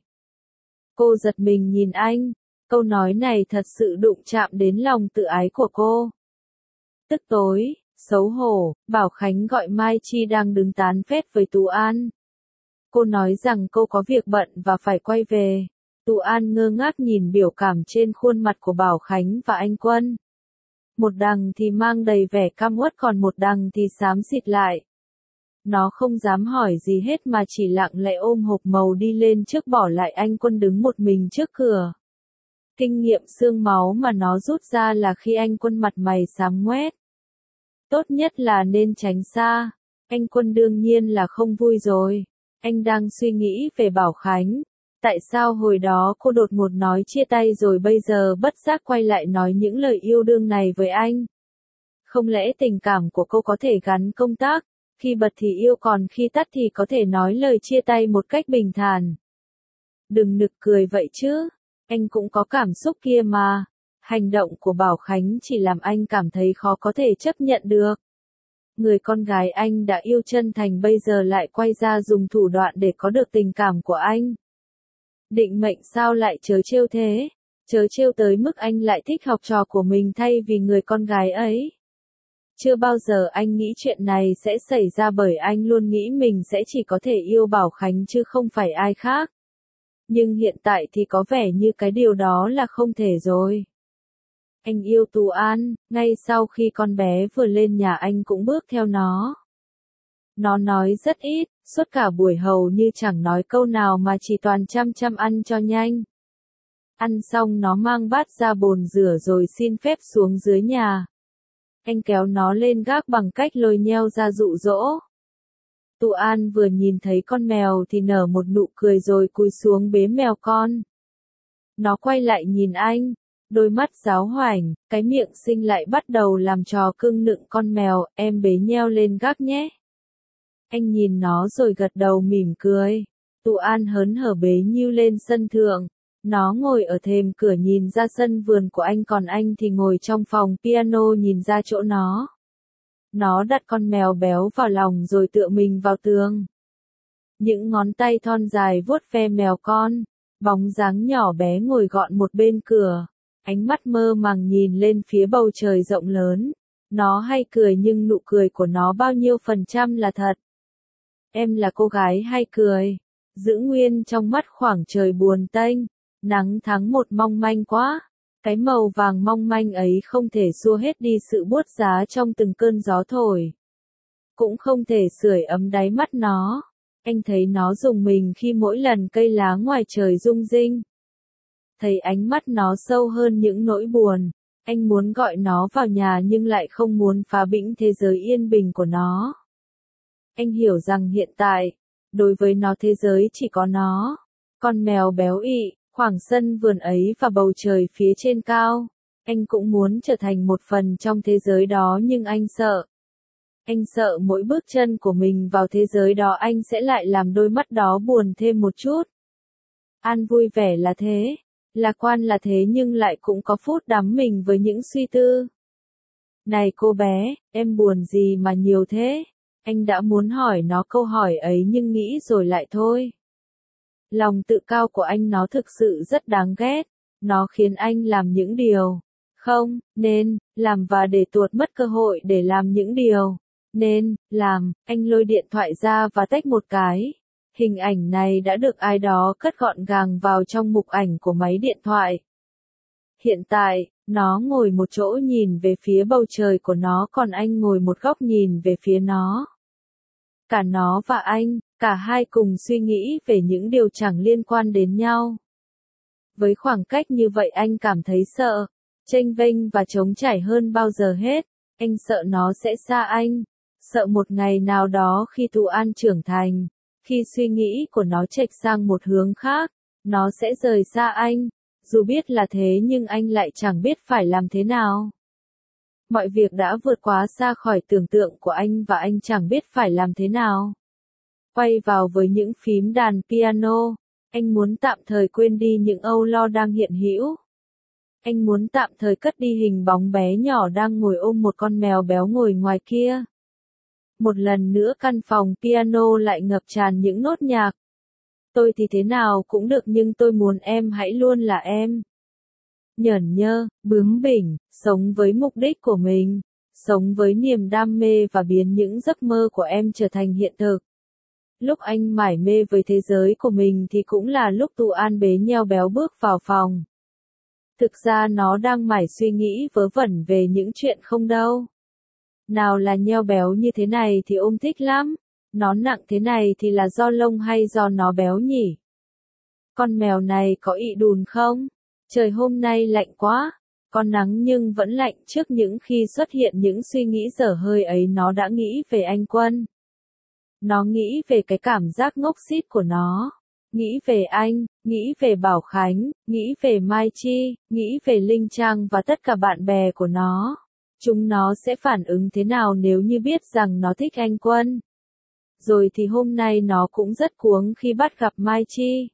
Cô giật mình nhìn anh. Câu nói này thật sự đụng chạm đến lòng tự ái của cô. Tức tối, xấu hổ, Bảo Khánh gọi Mai Chi đang đứng tán phét với Tú An. Cô nói rằng cô có việc bận và phải quay về. Tú An ngơ ngác nhìn biểu cảm trên khuôn mặt của Bảo Khánh và anh Quân. Một đằng thì mang đầy vẻ căm uất, còn một đằng thì xám xịt lại. Nó không dám hỏi gì hết mà chỉ lặng lẽ ôm hộp màu đi lên trước, bỏ lại anh Quân đứng một mình trước cửa. Kinh nghiệm xương máu mà nó rút ra là khi anh Quân mặt mày xám ngoét, tốt nhất là nên tránh xa. Anh Quân đương nhiên là không vui rồi. Anh đang suy nghĩ về Bảo Khánh. Tại sao hồi đó cô đột ngột nói chia tay rồi bây giờ bất giác quay lại nói những lời yêu đương này với anh? Không lẽ tình cảm của cô có thể gắn công tác, khi bật thì yêu còn khi tắt thì có thể nói lời chia tay một cách bình thản? Đừng nực cười vậy chứ, anh cũng có cảm xúc kia mà. Hành động của Bảo Khánh chỉ làm anh cảm thấy khó có thể chấp nhận được. Người con gái anh đã yêu chân thành bây giờ lại quay ra dùng thủ đoạn để có được tình cảm của anh. Định mệnh sao lại trớ trêu thế? Trớ trêu tới mức anh lại thích học trò của mình thay vì người con gái ấy. Chưa bao giờ anh nghĩ chuyện này sẽ xảy ra, bởi anh luôn nghĩ mình sẽ chỉ có thể yêu Bảo Khánh chứ không phải ai khác. Nhưng hiện tại thì có vẻ như cái điều đó là không thể rồi. Anh yêu Tú An, ngay sau khi con bé vừa lên nhà anh cũng bước theo nó. Nó nói rất ít, suốt cả buổi hầu như chẳng nói câu nào mà chỉ toàn chăm chăm ăn cho nhanh. Ăn xong nó mang bát ra bồn rửa rồi xin phép xuống dưới nhà. Anh kéo nó lên gác bằng cách lôi nheo ra dụ dỗ. Tú An vừa nhìn thấy con mèo thì nở một nụ cười rồi cúi xuống bế mèo con. Nó quay lại nhìn anh, đôi mắt giáo hoảnh, cái miệng xinh lại bắt đầu làm trò cưng nựng con mèo, em bế nheo lên gác nhé. Anh nhìn nó rồi gật đầu mỉm cười. Tú An hớn hở bế Nhiêu lên sân thượng. Nó ngồi ở thềm cửa nhìn ra sân vườn của anh, còn anh thì ngồi trong phòng piano nhìn ra chỗ nó. Nó đặt con mèo béo vào lòng rồi tựa mình vào tường. Những ngón tay thon dài vuốt ve mèo con. Bóng dáng nhỏ bé ngồi gọn một bên cửa. Ánh mắt mơ màng nhìn lên phía bầu trời rộng lớn. Nó hay cười nhưng nụ cười của nó bao nhiêu phần trăm là thật. Em là cô gái hay cười. Giữ nguyên trong mắt khoảng trời buồn tênh. Nắng tháng một mong manh quá. Cái màu vàng mong manh ấy không thể xua hết đi sự buốt giá trong từng cơn gió thổi. Cũng không thể sưởi ấm đáy mắt nó. Anh thấy nó rùng mình khi mỗi lần cây lá ngoài trời rung rinh. Thấy ánh mắt nó sâu hơn những nỗi buồn. Anh muốn gọi nó vào nhà nhưng lại không muốn phá bĩnh thế giới yên bình của nó. Anh hiểu rằng hiện tại, đối với nó thế giới chỉ có nó, con mèo béo ị, khoảng sân vườn ấy và bầu trời phía trên cao. Anh cũng muốn trở thành một phần trong thế giới đó nhưng anh sợ. Anh sợ mỗi bước chân của mình vào thế giới đó anh sẽ lại làm đôi mắt đó buồn thêm một chút. An vui vẻ là thế, lạc quan là thế nhưng lại cũng có phút đắm mình với những suy tư. Này cô bé, em buồn gì mà nhiều thế? Anh đã muốn hỏi nó câu hỏi ấy nhưng nghĩ rồi lại thôi. Lòng tự cao của anh nó thực sự rất đáng ghét. Nó khiến anh làm những điều không nên làm và để tuột mất cơ hội để làm những điều nên làm. Anh lôi điện thoại ra và tách một cái. Hình ảnh này đã được ai đó cất gọn gàng vào trong mục ảnh của máy điện thoại. Hiện tại, nó ngồi một chỗ nhìn về phía bầu trời của nó, còn anh ngồi một góc nhìn về phía nó. Cả nó và anh, cả hai cùng suy nghĩ về những điều chẳng liên quan đến nhau. Với khoảng cách như vậy anh cảm thấy sợ, chênh vênh và trống trải hơn bao giờ hết. Anh sợ nó sẽ xa anh, sợ một ngày nào đó khi Tú An trưởng thành, khi suy nghĩ của nó chệch sang một hướng khác, nó sẽ rời xa anh. Dù biết là thế nhưng anh lại chẳng biết phải làm thế nào. Mọi việc đã vượt quá xa khỏi tưởng tượng của anh và anh chẳng biết phải làm thế nào. quay vào với những phím đàn piano. Anh muốn tạm thời quên đi những âu lo đang hiện hữu. Anh muốn tạm thời cất đi hình bóng bé nhỏ đang ngồi ôm một con mèo béo ngồi ngoài kia. Một lần nữa căn phòng piano lại ngập tràn những nốt nhạc. Tôi thì thế nào cũng được nhưng tôi muốn em hãy luôn là em. Nhởn nhơ, bướng bỉnh, sống với mục đích của mình, sống với niềm đam mê và biến những giấc mơ của em trở thành hiện thực. Lúc anh mải mê với thế giới của mình thì cũng là lúc Tu An bế nheo béo bước vào phòng. Thực ra nó đang mải suy nghĩ vớ vẩn về những chuyện không đâu. Nào là nheo béo như thế này thì ôm thích lắm. Nó nặng thế này thì là do lông hay do nó béo nhỉ? Con mèo này có ị đùn không? Trời hôm nay lạnh quá. Có nắng nhưng vẫn lạnh. Trước những khi xuất hiện những suy nghĩ dở hơi ấy nó đã nghĩ về anh Quân. Nó nghĩ về cái cảm giác ngốc xít của nó. Nghĩ về anh, nghĩ về Bảo Khánh, nghĩ về Mai Chi, nghĩ về Linh Trang và tất cả bạn bè của nó. Chúng nó sẽ phản ứng thế nào nếu như biết rằng nó thích anh Quân? Rồi thì hôm nay nó cũng rất cuống khi bắt gặp Mai Chi.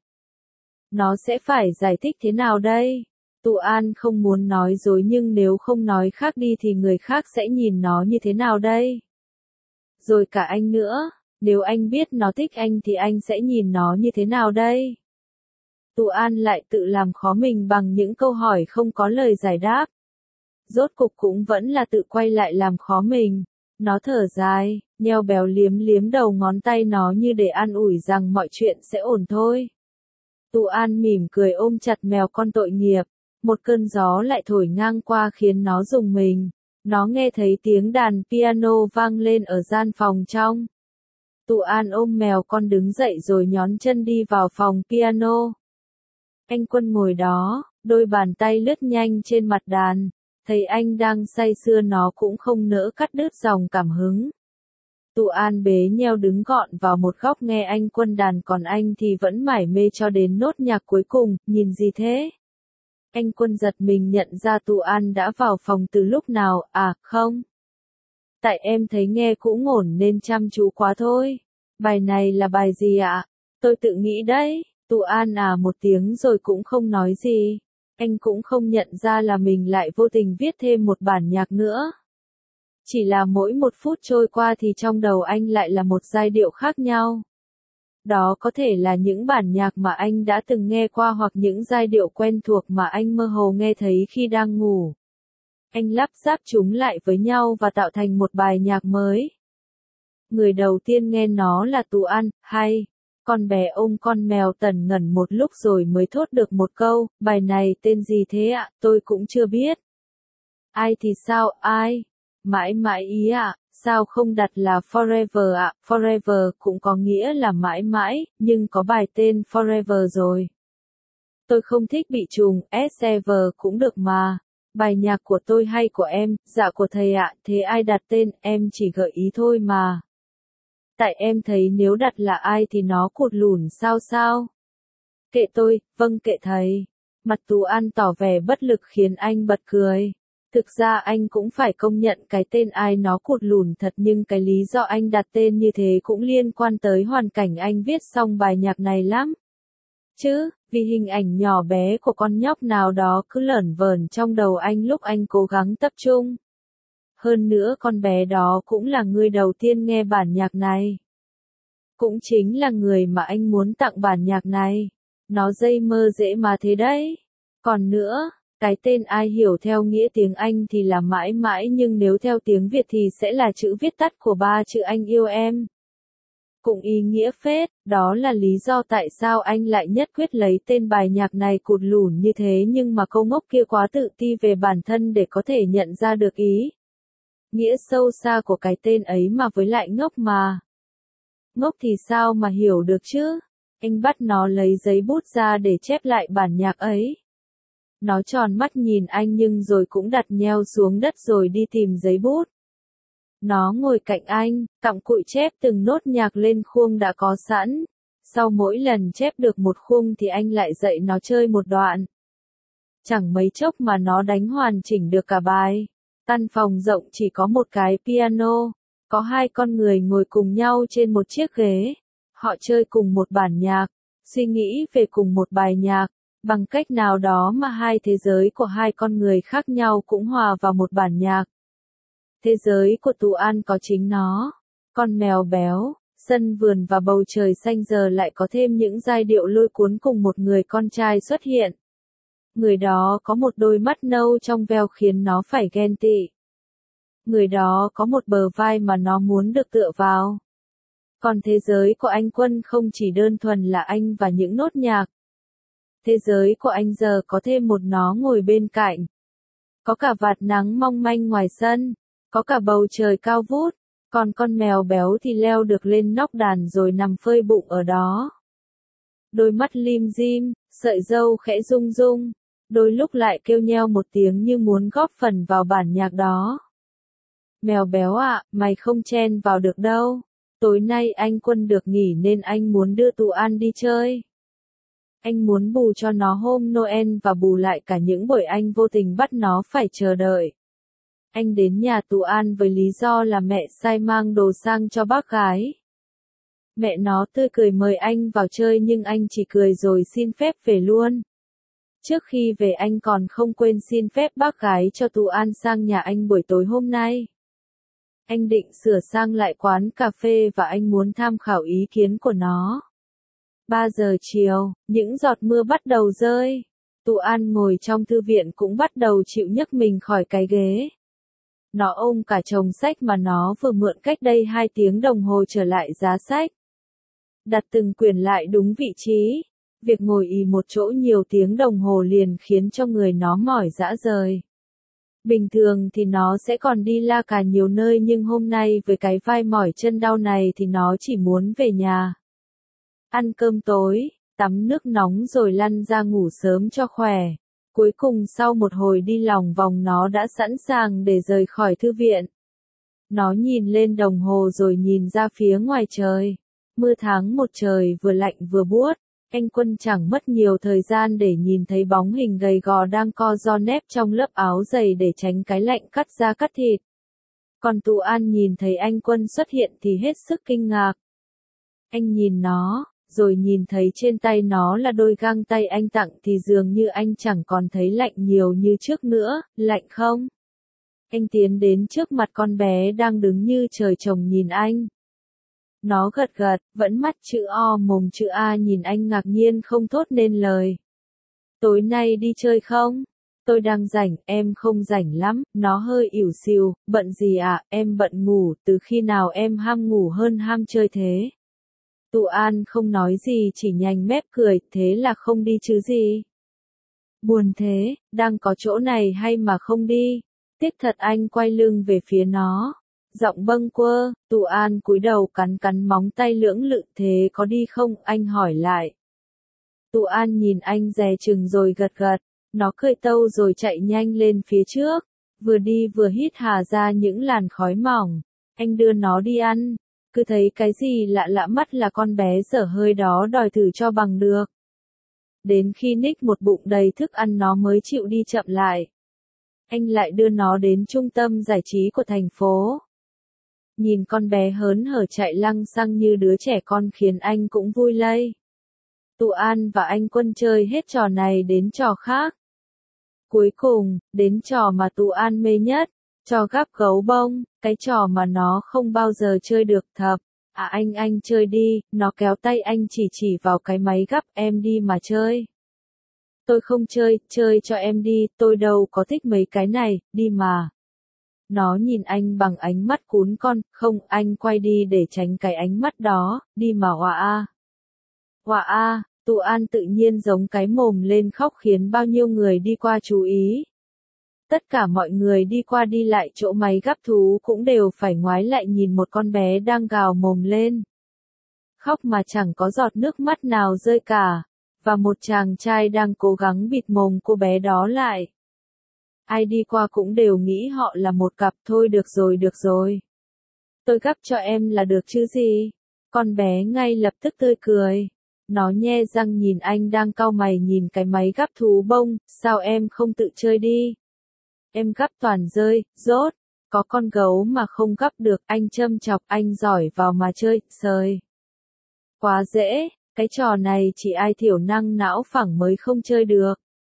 Nó sẽ phải giải thích thế nào đây? Tu An không muốn nói dối nhưng nếu không nói khác đi thì người khác sẽ nhìn nó như thế nào đây? Rồi cả anh nữa, nếu anh biết nó thích anh thì anh sẽ nhìn nó như thế nào đây? Tu An lại tự làm khó mình bằng những câu hỏi không có lời giải đáp. Rốt cục cũng vẫn là tự quay lại làm khó mình. Nó thở dài, nheo béo liếm liếm đầu ngón tay nó như để an ủi rằng mọi chuyện sẽ ổn thôi. Tu An mỉm cười ôm chặt mèo con tội nghiệp. Một cơn gió lại thổi ngang qua khiến nó rùng mình. Nó nghe thấy tiếng đàn piano vang lên ở gian phòng trong. Tu An ôm mèo con đứng dậy rồi nhón chân đi vào phòng piano. Anh Quân ngồi đó, đôi bàn tay lướt nhanh trên mặt đàn. Thấy anh đang say sưa nó cũng không nỡ cắt đứt dòng cảm hứng. Tu An bế nheo đứng gọn vào một góc nghe anh Quân đàn còn anh thì vẫn mải mê cho đến nốt nhạc cuối cùng, nhìn gì thế? Anh Quân giật mình nhận ra Tu An đã vào phòng từ lúc nào, à, không. Tại em thấy nghe cũng ổn nên chăm chú quá thôi. Bài này là bài gì ạ? Tôi tự nghĩ đấy. Tu An à một tiếng rồi cũng không nói gì. Anh cũng không nhận ra là mình lại vô tình viết thêm một bản nhạc nữa. Chỉ là mỗi một phút trôi qua thì trong đầu anh lại là một giai điệu khác nhau. Đó có thể là những bản nhạc mà anh đã từng nghe qua hoặc những giai điệu quen thuộc mà anh mơ hồ nghe thấy khi đang ngủ. Anh lắp ráp chúng lại với nhau và tạo thành một bài nhạc mới. Người đầu tiên nghe nó là Tu An, hay. Con bé ôm con mèo tần ngẩn một lúc rồi mới thốt được một câu, bài này tên gì thế ạ, tôi cũng chưa biết. Ai thì sao, ai? Mãi mãi ý ạ, sao không đặt là Forever ạ, Forever cũng có nghĩa là mãi mãi, nhưng có bài tên Forever rồi. Tôi không thích bị trùng, Ever cũng được mà. Bài nhạc của tôi hay của em, dạ của thầy ạ, thế ai đặt tên, em chỉ gợi ý thôi mà. Tại em thấy nếu đặt là ai thì nó cụt lủn sao sao? Kệ tôi, vâng kệ thầy. Mặt Tu An tỏ vẻ bất lực khiến anh bật cười. Thực ra anh cũng phải công nhận cái tên ai nó cụt lủn thật nhưng cái lý do anh đặt tên như thế cũng liên quan tới hoàn cảnh anh viết xong bài nhạc này lắm. Chứ, vì hình ảnh nhỏ bé của con nhóc nào đó cứ lởn vởn trong đầu anh lúc anh cố gắng tập trung. Hơn nữa con bé đó cũng là người đầu tiên nghe bản nhạc này. Cũng chính là người mà anh muốn tặng bản nhạc này. Nó dây mơ dễ mà thế đấy. Còn nữa, cái tên ai hiểu theo nghĩa tiếng Anh thì là mãi mãi nhưng nếu theo tiếng Việt thì sẽ là chữ viết tắt của ba chữ anh yêu em. Cũng ý nghĩa phết, đó là lý do tại sao anh lại nhất quyết lấy tên bài nhạc này cụt lủn như thế nhưng mà câu ngốc kia quá tự ti về bản thân để có thể nhận ra được ý. Nghĩa sâu xa của cái tên ấy mà với lại ngốc mà. Ngốc thì sao mà hiểu được chứ? Anh bắt nó lấy giấy bút ra để chép lại bản nhạc ấy. Nó tròn mắt nhìn anh nhưng rồi cũng đặt nheo xuống đất rồi đi tìm giấy bút. Nó ngồi cạnh anh, cặm cụi chép từng nốt nhạc lên khuôn đã có sẵn. Sau mỗi lần chép được một khung thì anh lại dạy nó chơi một đoạn. Chẳng mấy chốc mà nó đánh hoàn chỉnh được cả bài. Căn phòng rộng chỉ có một cái piano, có hai con người ngồi cùng nhau trên một chiếc ghế. Họ chơi cùng một bản nhạc, suy nghĩ về cùng một bài nhạc, bằng cách nào đó mà hai thế giới của hai con người khác nhau cũng hòa vào một bản nhạc. Thế giới của Tú An có chính nó, con mèo béo, sân vườn và bầu trời xanh, giờ lại có thêm những giai điệu lôi cuốn cùng một người con trai xuất hiện. Người đó có một đôi mắt nâu trong veo khiến nó phải ghen tị. Người đó có một bờ vai mà nó muốn được tựa vào. Còn thế giới của anh Quân không chỉ đơn thuần là anh và những nốt nhạc. Thế giới của anh giờ có thêm một nó ngồi bên cạnh. Có cả vạt nắng mong manh ngoài sân, có cả bầu trời cao vút, còn con mèo béo thì leo được lên nóc đàn rồi nằm phơi bụng ở đó. Đôi mắt lim dim, sợi râu khẽ rung rung, đôi lúc lại kêu nheo một tiếng như muốn góp phần vào bản nhạc đó. Mèo béo ạ, mày không chen vào được đâu. Tối nay anh Quân được nghỉ nên anh muốn đưa Tú An đi chơi. Anh muốn bù cho nó hôm Noel và bù lại cả những buổi anh vô tình bắt nó phải chờ đợi. Anh đến nhà Tú An với lý do là mẹ sai mang đồ sang cho bác gái. Mẹ nó tươi cười mời anh vào chơi nhưng anh chỉ cười rồi xin phép về luôn. Trước khi về anh còn không quên xin phép bác gái cho Tú An sang nhà anh buổi tối hôm nay. Anh định sửa sang lại quán cà phê và anh muốn tham khảo ý kiến của nó. ba giờ chiều, những giọt mưa bắt đầu rơi. Tú An ngồi trong thư viện cũng bắt đầu chịu nhấc mình khỏi cái ghế. Nó ôm cả chồng sách mà nó vừa mượn cách đây hai tiếng đồng hồ trở lại giá sách. Đặt từng quyển lại đúng vị trí. Việc ngồi ì một chỗ nhiều tiếng đồng hồ liền khiến cho người nó mỏi rã rời. Bình thường thì nó sẽ còn đi la cà nhiều nơi nhưng hôm nay với cái vai mỏi chân đau này thì nó chỉ muốn về nhà. Ăn cơm tối, tắm nước nóng rồi lăn ra ngủ sớm cho khỏe. Cuối cùng sau một hồi đi lòng vòng nó đã sẵn sàng để rời khỏi thư viện. Nó nhìn lên đồng hồ rồi nhìn ra phía ngoài trời. Mưa tháng một trời vừa lạnh vừa buốt. Anh Quân chẳng mất nhiều thời gian để nhìn thấy bóng hình gầy gò đang co ro nép trong lớp áo dày để tránh cái lạnh cắt da cắt thịt. Còn Tú An nhìn thấy anh Quân xuất hiện thì hết sức kinh ngạc. Anh nhìn nó, rồi nhìn thấy trên tay nó là đôi găng tay anh tặng thì dường như anh chẳng còn thấy lạnh nhiều như trước nữa, lạnh không? Anh tiến đến trước mặt con bé đang đứng như trời trồng nhìn anh. Nó gật gật, vẫn mắt chữ O mồm chữ A nhìn anh ngạc nhiên không thốt nên lời. Tối nay đi chơi không? Tôi đang rảnh, em không rảnh lắm, nó hơi ỉu xìu, bận gì ạ, em bận ngủ, từ khi nào em ham ngủ hơn ham chơi thế? Tú An không nói gì chỉ nhành mép cười, thế là không đi chứ gì? Buồn thế, đang có chỗ này hay mà không đi? Tiếc thật anh quay lưng về phía nó. Giọng bâng quơ, Tú An cúi đầu cắn cắn móng tay lưỡng lự, thế có đi không? Anh hỏi lại. Tú An nhìn anh dè chừng rồi gật gật, nó cười tâu rồi chạy nhanh lên phía trước, vừa đi vừa hít hà ra những làn khói mỏng. Anh đưa nó đi ăn, cứ thấy cái gì lạ lạ mắt là con bé dở hơi đó đòi thử cho bằng được. Đến khi Nick một bụng đầy thức ăn nó mới chịu đi chậm lại. Anh lại đưa nó đến trung tâm giải trí của thành phố. Nhìn con bé hớn hở chạy lăng xăng như đứa trẻ con khiến anh cũng vui lây. Tú An và anh Quân chơi hết trò này đến trò khác. Cuối cùng, đến trò mà Tú An mê nhất, trò gắp gấu bông, cái trò mà nó không bao giờ chơi được thập. À anh anh chơi đi, nó kéo tay anh chỉ chỉ vào cái máy gắp, em đi mà chơi. Tôi không chơi, chơi cho em đi, tôi đâu có thích mấy cái này, đi mà. Nó nhìn anh bằng ánh mắt cún con, không, anh quay đi để tránh cái ánh mắt đó, đi mà hòa a. Hòa a, Tú An tự nhiên giống cái mồm lên khóc khiến bao nhiêu người đi qua chú ý. Tất cả mọi người đi qua đi lại chỗ máy gắp thú cũng đều phải ngoái lại nhìn một con bé đang gào mồm lên. Khóc mà chẳng có giọt nước mắt nào rơi cả, và một chàng trai đang cố gắng bịt mồm cô bé đó lại. Ai đi qua cũng đều nghĩ họ là một cặp, thôi được rồi được rồi. Tôi gắp cho em là được chứ gì. Con bé ngay lập tức tươi cười. Nó nhe răng nhìn anh đang cau mày nhìn cái máy gắp thú bông, sao em không tự chơi đi? Em gắp toàn rơi, rốt, có con gấu mà không gắp được, anh châm chọc anh giỏi vào mà chơi, sời. Quá dễ, cái trò này chỉ ai thiểu năng não phẳng mới không chơi được.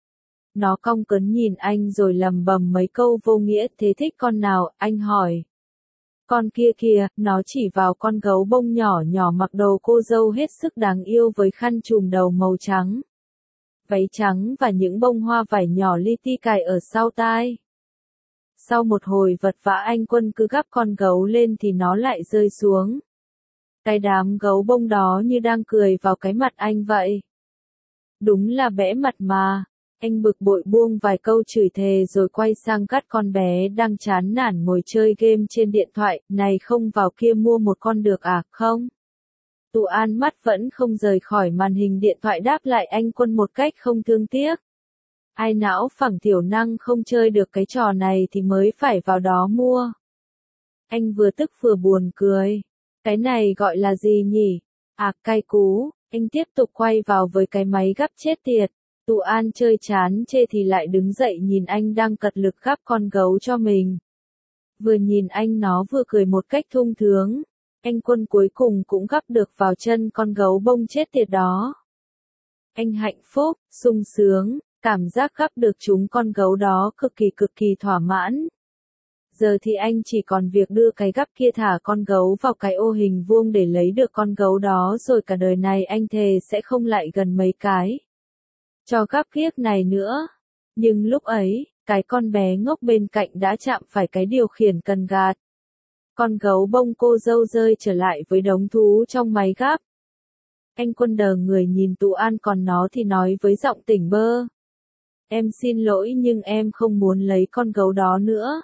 Nó cong cấn nhìn anh rồi lầm bầm mấy câu vô nghĩa. Thế thích con nào, anh hỏi. Con kia kìa, nó chỉ vào con gấu bông nhỏ nhỏ mặc đồ cô dâu hết sức đáng yêu với khăn trùm đầu màu trắng. Váy trắng và những bông hoa vải nhỏ li ti cài ở sau tai. Sau một hồi vật vã anh Quân cứ gắp con gấu lên thì nó lại rơi xuống. Cái đám gấu bông đó như đang cười vào cái mặt anh vậy. Đúng là bẽ mặt mà. Anh bực bội buông vài câu chửi thề rồi quay sang gắt con bé đang chán nản ngồi chơi game trên điện thoại. Này không vào kia mua một con được à, không? Tụ An mắt vẫn không rời khỏi màn hình điện thoại đáp lại anh Quân một cách không thương tiếc. Ai não phẳng thiểu năng không chơi được cái trò này thì mới phải vào đó mua. Anh vừa tức vừa buồn cười. Cái này gọi là gì nhỉ? À, cay cú. Anh tiếp tục quay vào với cái máy gắp chết tiệt. Tụ An chơi chán chê thì lại đứng dậy nhìn anh đang cật lực gắp con gấu cho mình. Vừa nhìn anh nó vừa cười một cách thông thường. Anh Quân cuối cùng cũng gắp được vào chân con gấu bông chết tiệt đó. Anh hạnh phúc, sung sướng, cảm giác gắp được chúng con gấu đó cực kỳ cực kỳ thỏa mãn. Giờ thì anh chỉ còn việc đưa cái gắp kia thả con gấu vào cái ô hình vuông để lấy được con gấu đó rồi cả đời này anh thề sẽ không lại gần mấy cái cho gắp kiếc này nữa. Nhưng lúc ấy, cái con bé ngốc bên cạnh đã chạm phải cái điều khiển cần gạt. Con gấu bông cô dâu rơi trở lại với đống thú trong máy gắp. Anh Quân đờ người nhìn Tụ An còn nó thì nói với giọng tỉnh bơ. Em xin lỗi nhưng em không muốn lấy con gấu đó nữa.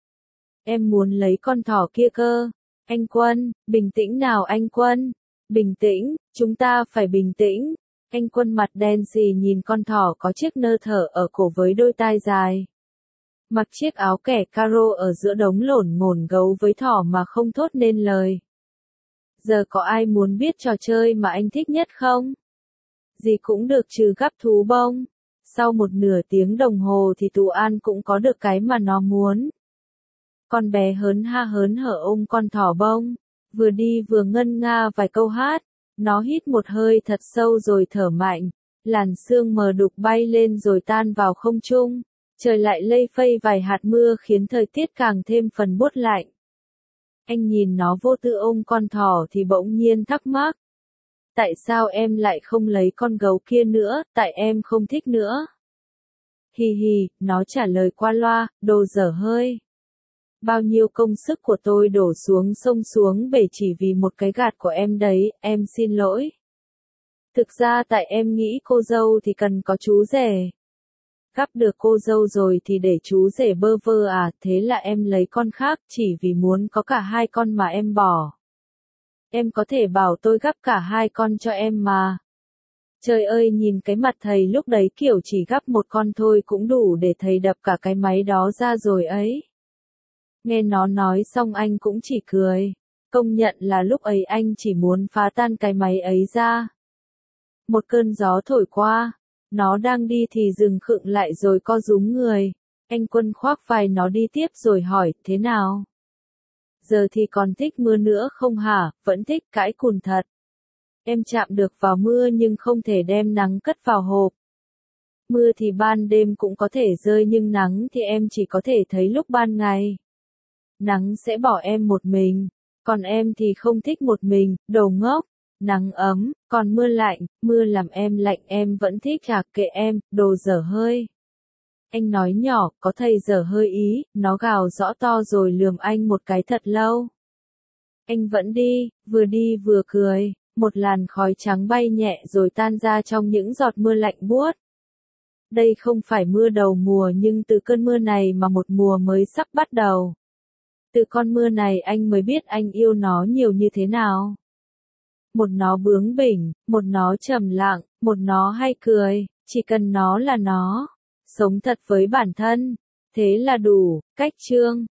Em muốn lấy con thỏ kia cơ. Anh Quân, bình tĩnh nào anh Quân. Bình tĩnh, chúng ta phải bình tĩnh. Anh Quân mặt đen xì nhìn con thỏ có chiếc nơ thở ở cổ với đôi tai dài. Mặc chiếc áo kẻ caro ở giữa đống lổn ngổn gấu với thỏ mà không thốt nên lời. Giờ có ai muốn biết trò chơi mà anh thích nhất không? Gì cũng được trừ gắp thú bông. Sau một nửa tiếng đồng hồ thì Tụ An cũng có được cái mà nó muốn. Con bé hớn ha hớn hở ôm con thỏ bông, vừa đi vừa ngân nga vài câu hát. Nó hít một hơi thật sâu rồi thở mạnh. Làn sương mờ đục bay lên rồi tan vào không trung. Trời lại lây phây vài hạt mưa khiến thời tiết càng thêm phần buốt lạnh. Anh nhìn nó vô tư ôm con thỏ thì bỗng nhiên thắc mắc. Tại sao em lại không lấy con gấu kia nữa, tại em không thích nữa. Hì hì, nó trả lời qua loa, đồ dở hơi. Bao nhiêu công sức của tôi đổ xuống sông xuống bể chỉ vì một cái gạt của em đấy, em xin lỗi. Thực ra tại em nghĩ cô dâu thì cần có chú rể. Gắp được cô dâu rồi thì để chú rể bơ vơ à, thế là em lấy con khác chỉ vì muốn có cả hai con mà em bỏ. Em có thể bảo tôi gắp cả hai con cho em mà. Trời ơi nhìn cái mặt thầy lúc đấy kiểu chỉ gắp một con thôi cũng đủ để thầy đập cả cái máy đó ra rồi ấy. Nghe nó nói xong anh cũng chỉ cười. Công nhận là lúc ấy anh chỉ muốn phá tan cái máy ấy ra. Một cơn gió thổi qua. Nó đang đi thì dừng khựng lại rồi co rúm người. Anh Quân khoác vai nó đi tiếp rồi hỏi, thế nào? Giờ thì còn thích mưa nữa không hả? Vẫn thích, cãi cùn thật. Em chạm được vào mưa nhưng không thể đem nắng cất vào hộp. Mưa thì ban đêm cũng có thể rơi nhưng nắng thì em chỉ có thể thấy lúc ban ngày. Nắng sẽ bỏ em một mình, còn em thì không thích một mình, đồ ngốc. Nắng ấm, còn mưa lạnh, mưa làm em lạnh em vẫn thích à, kệ em, đồ dở hơi. Anh nói nhỏ, có thầy dở hơi ý, nó gào rõ to rồi lườm anh một cái thật lâu. Anh vẫn đi, vừa đi vừa cười, một làn khói trắng bay nhẹ rồi tan ra trong những giọt mưa lạnh buốt. Đây không phải mưa đầu mùa nhưng từ cơn mưa này mà một mùa mới sắp bắt đầu. Từ con mưa này anh mới biết anh yêu nó nhiều như thế nào. Một nó bướng bỉnh, một nó trầm lặng, một nó hay cười, chỉ cần nó là nó. Sống thật với bản thân, thế là đủ. Cách chương